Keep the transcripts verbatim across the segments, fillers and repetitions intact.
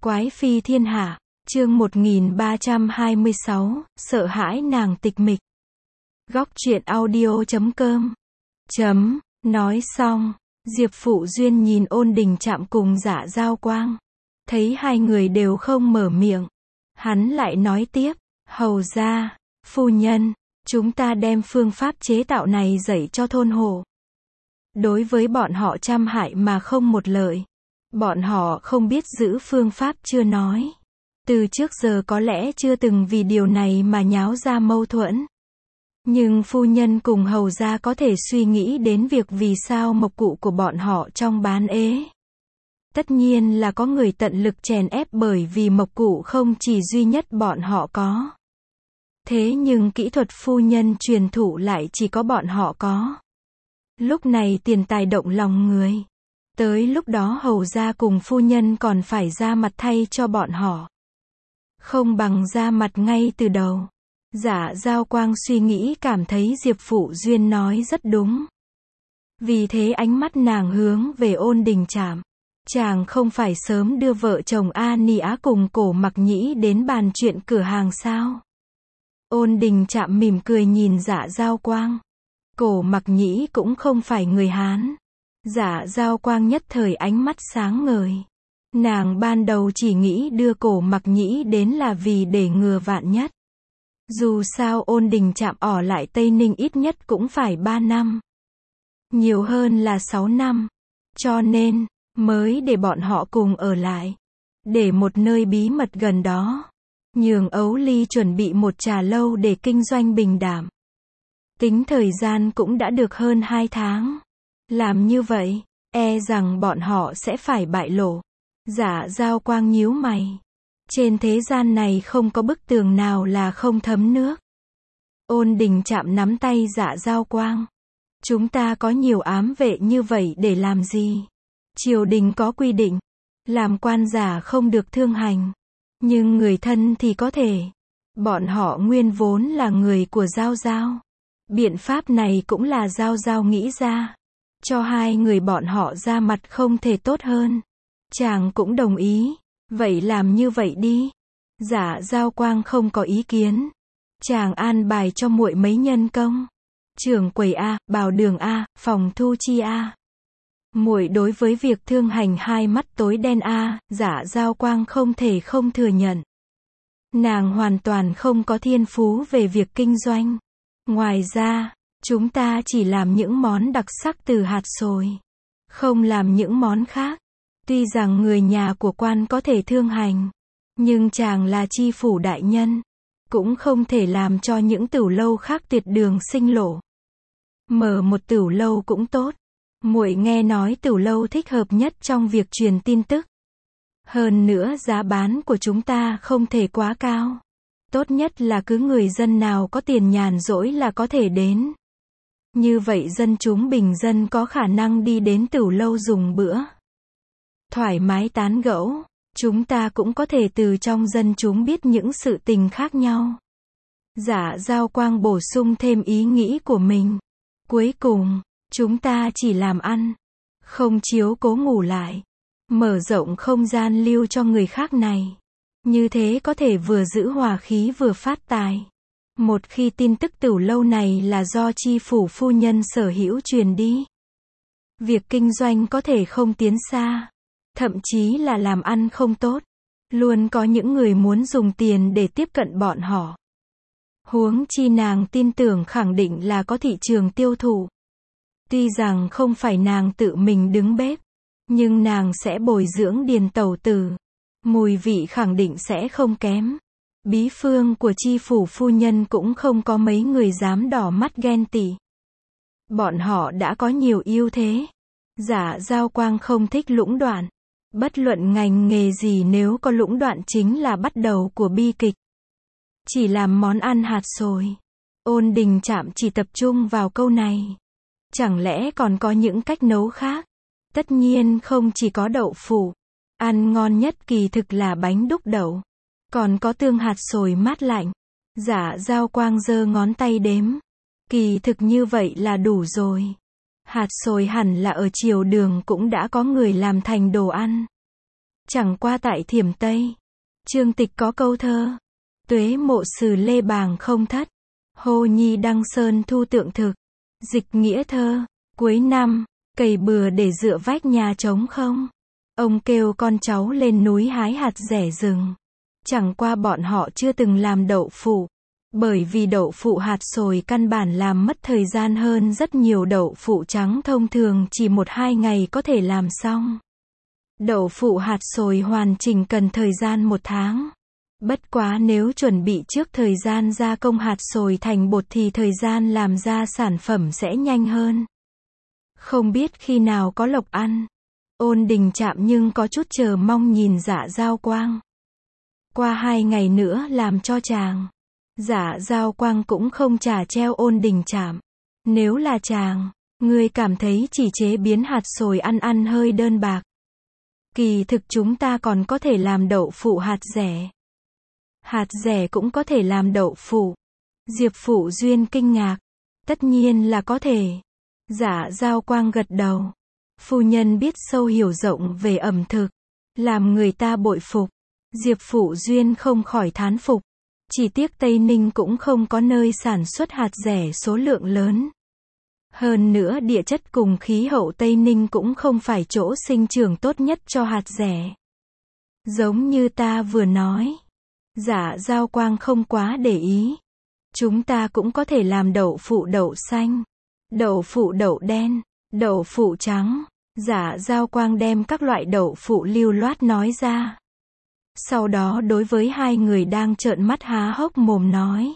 Quái phi thiên hạ, chương một nghìn ba trăm hai mươi sáu, sợ hãi nàng tịch mịch. Góc truyện audio chấm com. Chấm, nói xong, Diệp Phụ Duyên nhìn Ôn Đình Trạm cùng Dạ Giao Quang. Thấy hai người đều không mở miệng. Hắn lại nói tiếp, hầu ra, phu nhân, chúng ta đem phương pháp chế tạo này dạy cho thôn hồ. Đối với bọn họ trăm hại mà không một lợi. Bọn họ không biết giữ phương pháp chưa nói. Từ trước giờ có lẽ chưa từng vì điều này mà nháo ra mâu thuẫn. Nhưng phu nhân cùng hầu gia có thể suy nghĩ đến việc vì sao mộc cụ của bọn họ trong bán ế. Tất nhiên là có người tận lực chèn ép bởi vì mộc cụ không chỉ duy nhất bọn họ có. Thế nhưng kỹ thuật phu nhân truyền thụ lại chỉ có bọn họ có. Lúc này tiền tài động lòng người. Tới lúc đó hầu gia cùng phu nhân còn phải ra mặt thay cho bọn họ. Không bằng ra mặt ngay từ đầu. Dạ Giao Quang suy nghĩ cảm thấy Diệp Phụ Duyên nói rất đúng. Vì thế ánh mắt nàng hướng về Ôn Đình Trạm. Chàng không phải sớm đưa vợ chồng A Ni Á cùng Cổ Mặc Nhĩ đến bàn chuyện cửa hàng sao? Ôn Đình Trạm mỉm cười nhìn Dạ Giao Quang. Cổ Mặc Nhĩ cũng không phải người Hán. Dạ Giao Quang nhất thời ánh mắt sáng ngời. Nàng ban đầu chỉ nghĩ đưa Cổ Mặc Nhĩ đến là vì để ngừa vạn nhất. Dù sao Ôn Đình Trạm ở lại Tây Ninh ít nhất cũng phải ba năm. Nhiều hơn là sáu năm. Cho nên, mới để bọn họ cùng ở lại. Để một nơi bí mật gần đó. Nhường Ấu Ly chuẩn bị một trà lâu để kinh doanh bình đảm. Tính thời gian cũng đã được hơn hai tháng. Làm như vậy, e rằng bọn họ sẽ phải bại lộ. Dạ Giao Quang nhíu mày. Trên thế gian này không có bức tường nào là không thấm nước. Ôn Đình Trạm nắm tay Dạ Giao Quang. Chúng ta có nhiều ám vệ như vậy để làm gì? Triều đình có quy định. Làm quan giả không được thương hành. Nhưng người thân thì có thể. Bọn họ nguyên vốn là người của Giao Giao. Biện pháp này cũng là Giao Giao nghĩ ra. Cho hai người bọn họ ra mặt không thể tốt hơn. Chàng cũng đồng ý. Vậy làm như vậy đi. Dạ Giao Quang không có ý kiến. Chàng an bài cho muội mấy nhân công. Trưởng quầy A, bào đường A, phòng thu chi A. Muội đối với việc thương hành hai mắt tối đen A, Dạ Giao Quang không thể không thừa nhận. Nàng hoàn toàn không có thiên phú về việc kinh doanh. Ngoài ra, chúng ta chỉ làm những món đặc sắc từ hạt xồi. Không làm những món khác. Tuy rằng người nhà của quan có thể thương hành. Nhưng chàng là chi phủ đại nhân. Cũng không thể làm cho những tửu lâu khác tuyệt đường sinh lộ. Mở một tửu lâu cũng tốt. Muội nghe nói tửu lâu thích hợp nhất trong việc truyền tin tức. Hơn nữa giá bán của chúng ta không thể quá cao. Tốt nhất là cứ người dân nào có tiền nhàn rỗi là có thể đến. Như vậy dân chúng bình dân có khả năng đi đến tửu lâu dùng bữa. Thoải mái tán gẫu. Chúng ta cũng có thể từ trong dân chúng biết những sự tình khác nhau. Dạ Giao Quang bổ sung thêm ý nghĩ của mình. Cuối cùng, chúng ta chỉ làm ăn. Không chiếu cố ngủ lại. Mở rộng không gian lưu cho người khác này. Như thế có thể vừa giữ hòa khí vừa phát tài. Một khi tin tức tửu lâu này là do chi phủ phu nhân sở hữu truyền đi. Việc kinh doanh có thể không tiến xa. Thậm chí là làm ăn không tốt. Luôn có những người muốn dùng tiền để tiếp cận bọn họ. Huống chi nàng tin tưởng khẳng định là có thị trường tiêu thụ. Tuy rằng không phải nàng tự mình đứng bếp. Nhưng nàng sẽ bồi dưỡng điền tẩu tử. Mùi vị khẳng định sẽ không kém. Bí phương của chi phủ phu nhân cũng không có mấy người dám đỏ mắt ghen tị. Bọn họ đã có nhiều ưu thế. Dạ Giao Quang không thích lũng đoạn. Bất luận ngành nghề gì nếu có lũng đoạn chính là bắt đầu của bi kịch. Chỉ làm món ăn hạt xồi. Ôn Đình Trạm chỉ tập trung vào câu này. Chẳng lẽ còn có những cách nấu khác? Tất nhiên không chỉ có đậu phụ. Ăn ngon nhất kỳ thực là bánh đúc đậu. Còn có tương hạt xồi mát lạnh. Dạ Giao Quang giơ ngón tay đếm. Kỳ thực như vậy là đủ rồi. Hạt xồi hẳn là ở triều đường cũng đã có người làm thành đồ ăn. Chẳng qua tại Thiểm Tây, Trương Tịch có câu thơ, tuế mộ sử lê bàng không thất, hô nhi đăng sơn thu tượng thực, dịch nghĩa thơ, cuối năm, cày bừa để dựa vách nhà trống không. Ông kêu con cháu lên núi hái hạt rẻ rừng. Chẳng qua bọn họ chưa từng làm đậu phụ, bởi vì đậu phụ hạt sồi căn bản làm mất thời gian hơn rất nhiều đậu phụ trắng thông thường chỉ một hai ngày có thể làm xong. Đậu phụ hạt sồi hoàn chỉnh cần thời gian một tháng. Bất quá nếu chuẩn bị trước thời gian gia công hạt sồi thành bột thì thời gian làm ra sản phẩm sẽ nhanh hơn. Không biết khi nào có lộc ăn. Ôn Đình Trạm nhưng có chút chờ mong nhìn Dạ Giao Quang. Qua hai ngày nữa làm cho chàng. Dạ Giao Quang cũng không trả treo Ôn Đình Trạm. Nếu là chàng, ngươi cảm thấy chỉ chế biến hạt sồi ăn ăn hơi đơn bạc. Kỳ thực chúng ta còn có thể làm đậu phụ hạt rẻ. Hạt rẻ cũng có thể làm đậu phụ. Diệp Phụ Duyên kinh ngạc. Tất nhiên là có thể. Dạ Giao Quang gật đầu. Phu nhân biết sâu hiểu rộng về ẩm thực, làm người ta bội phục. Diệp Phụ Duyên không khỏi thán phục. Chỉ tiếc Tây Ninh cũng không có nơi sản xuất hạt rẻ số lượng lớn. Hơn nữa địa chất cùng khí hậu Tây Ninh cũng không phải chỗ sinh trưởng tốt nhất cho hạt rẻ. Giống như ta vừa nói. Dạ Giao Quang không quá để ý. Chúng ta cũng có thể làm đậu phụ đậu xanh, đậu phụ đậu đen, đậu phụ trắng. Dạ Giao Quang đem các loại đậu phụ lưu loát nói ra. Sau đó đối với hai người đang trợn mắt há hốc mồm nói.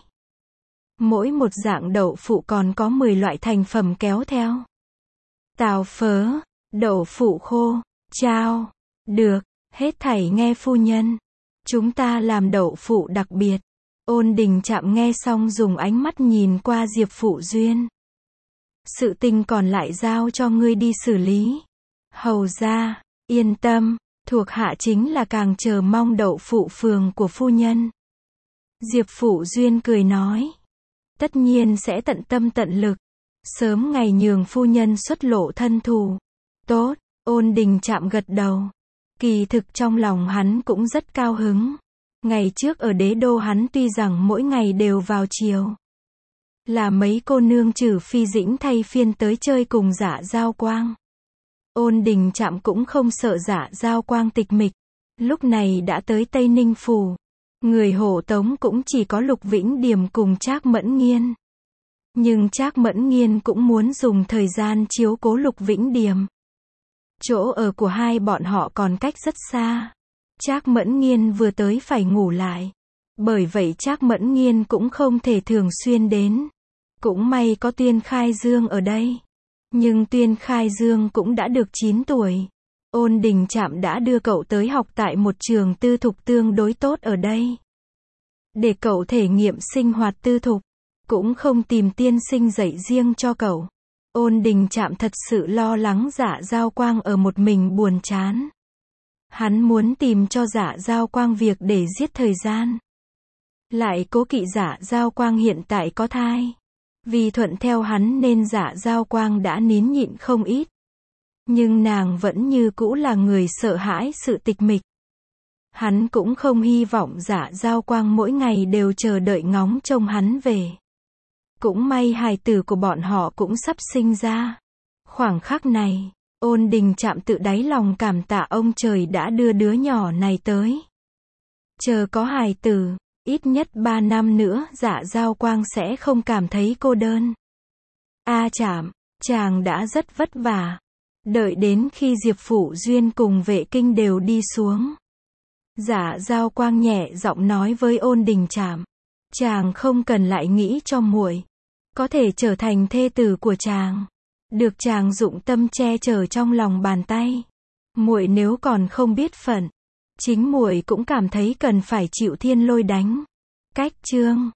Mỗi một dạng đậu phụ còn có mười loại thành phẩm kéo theo. Tàu phớ, đậu phụ khô, chao. Được, hết thảy nghe phu nhân. Chúng ta làm đậu phụ đặc biệt. Ôn Đình Trạm nghe xong dùng ánh mắt nhìn qua Diệp Phụ Duyên. Sự tình còn lại giao cho ngươi đi xử lý. Hầu ra, yên tâm, thuộc hạ chính là càng chờ mong đậu phụ phường của phu nhân. Diệp Phụ Duyên cười nói. Tất nhiên sẽ tận tâm tận lực. Sớm ngày nhường phu nhân xuất lộ thân thù. Tốt, Ôn Đình Trạm gật đầu. Kỳ thực trong lòng hắn cũng rất cao hứng. Ngày trước ở đế đô hắn tuy rằng mỗi ngày đều vào chiều. Là mấy cô nương trừ phi dĩnh thay phiên tới chơi cùng Dạ Giao Quang. Ôn Đình Trạm cũng không sợ Dạ Giao Quang tịch mịch. Lúc này đã tới Tây Ninh Phủ. Người hộ tống cũng chỉ có Lục Vĩnh Điềm cùng Trác Mẫn Nghiên. Nhưng Trác Mẫn Nghiên cũng muốn dùng thời gian chiếu cố Lục Vĩnh Điềm. Chỗ ở của hai bọn họ còn cách rất xa. Trác Mẫn Nghiên vừa tới phải ngủ lại. Bởi vậy Trác Mẫn Nghiên cũng không thể thường xuyên đến. Cũng may có Tuyên Khai Dương ở đây. Nhưng Tuyên Khai Dương cũng đã được chín tuổi. Ôn Đình Trạm đã đưa cậu tới học tại một trường tư thục tương đối tốt ở đây. Để cậu thể nghiệm sinh hoạt tư thục. Cũng không tìm tiên sinh dạy riêng cho cậu. Ôn Đình Trạm thật sự lo lắng Dạ Giao Quang ở một mình buồn chán. Hắn muốn tìm cho Dạ Giao Quang việc để giết thời gian. Lại cố kỵ Dạ Giao Quang hiện tại có thai. Vì thuận theo hắn nên Dạ Giao Quang đã nín nhịn không ít. Nhưng nàng vẫn như cũ là người sợ hãi sự tịch mịch. Hắn cũng không hy vọng Dạ Giao Quang mỗi ngày đều chờ đợi ngóng trông hắn về. Cũng may hài tử của bọn họ cũng sắp sinh ra. Khoảng khắc này, Ôn Đình Trạm tự đáy lòng cảm tạ ông trời đã đưa đứa nhỏ này tới. Chờ có hài tử, ít nhất ba năm nữa Dạ Giao Quang sẽ không cảm thấy cô đơn. A Trạm, chàng đã rất vất vả. Đợi đến khi Diệp Phụ Duyên cùng Vệ Kinh đều đi xuống. Dạ Giao Quang nhẹ giọng nói với Ôn Đình Trạm. Chàng không cần lại nghĩ cho muội. Có thể trở thành thê tử của chàng. Được chàng dụng tâm che chở trong lòng bàn tay. Muội nếu còn không biết phận. Chính muội cũng cảm thấy cần phải chịu thiên lôi đánh. Cách chương